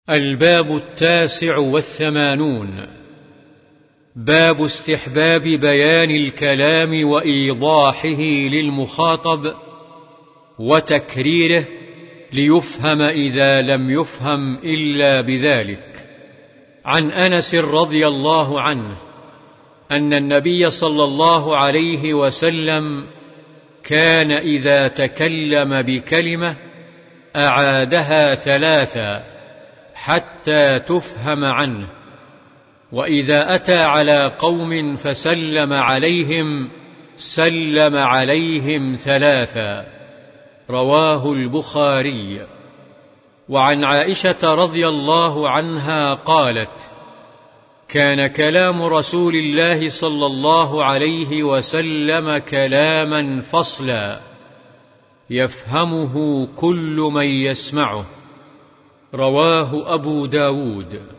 الباب 89. باب استحباب بيان الكلام وإيضاحه للمخاطب وتكريره ليفهم إذا لم يفهم إلا بذلك. عن أنس رضي الله عنه أن النبي صلى الله عليه وسلم كان إذا تكلم بكلمة أعادها 3 حتى تفهم عنه، وإذا أتى على قوم فسلم عليهم سلم عليهم 3. رواه البخاري. وعن عائشة رضي الله عنها قالت: كان كلام رسول الله صلى الله عليه وسلم كلاما فصلا يفهمه كل من يسمعه. رواه أبو داود.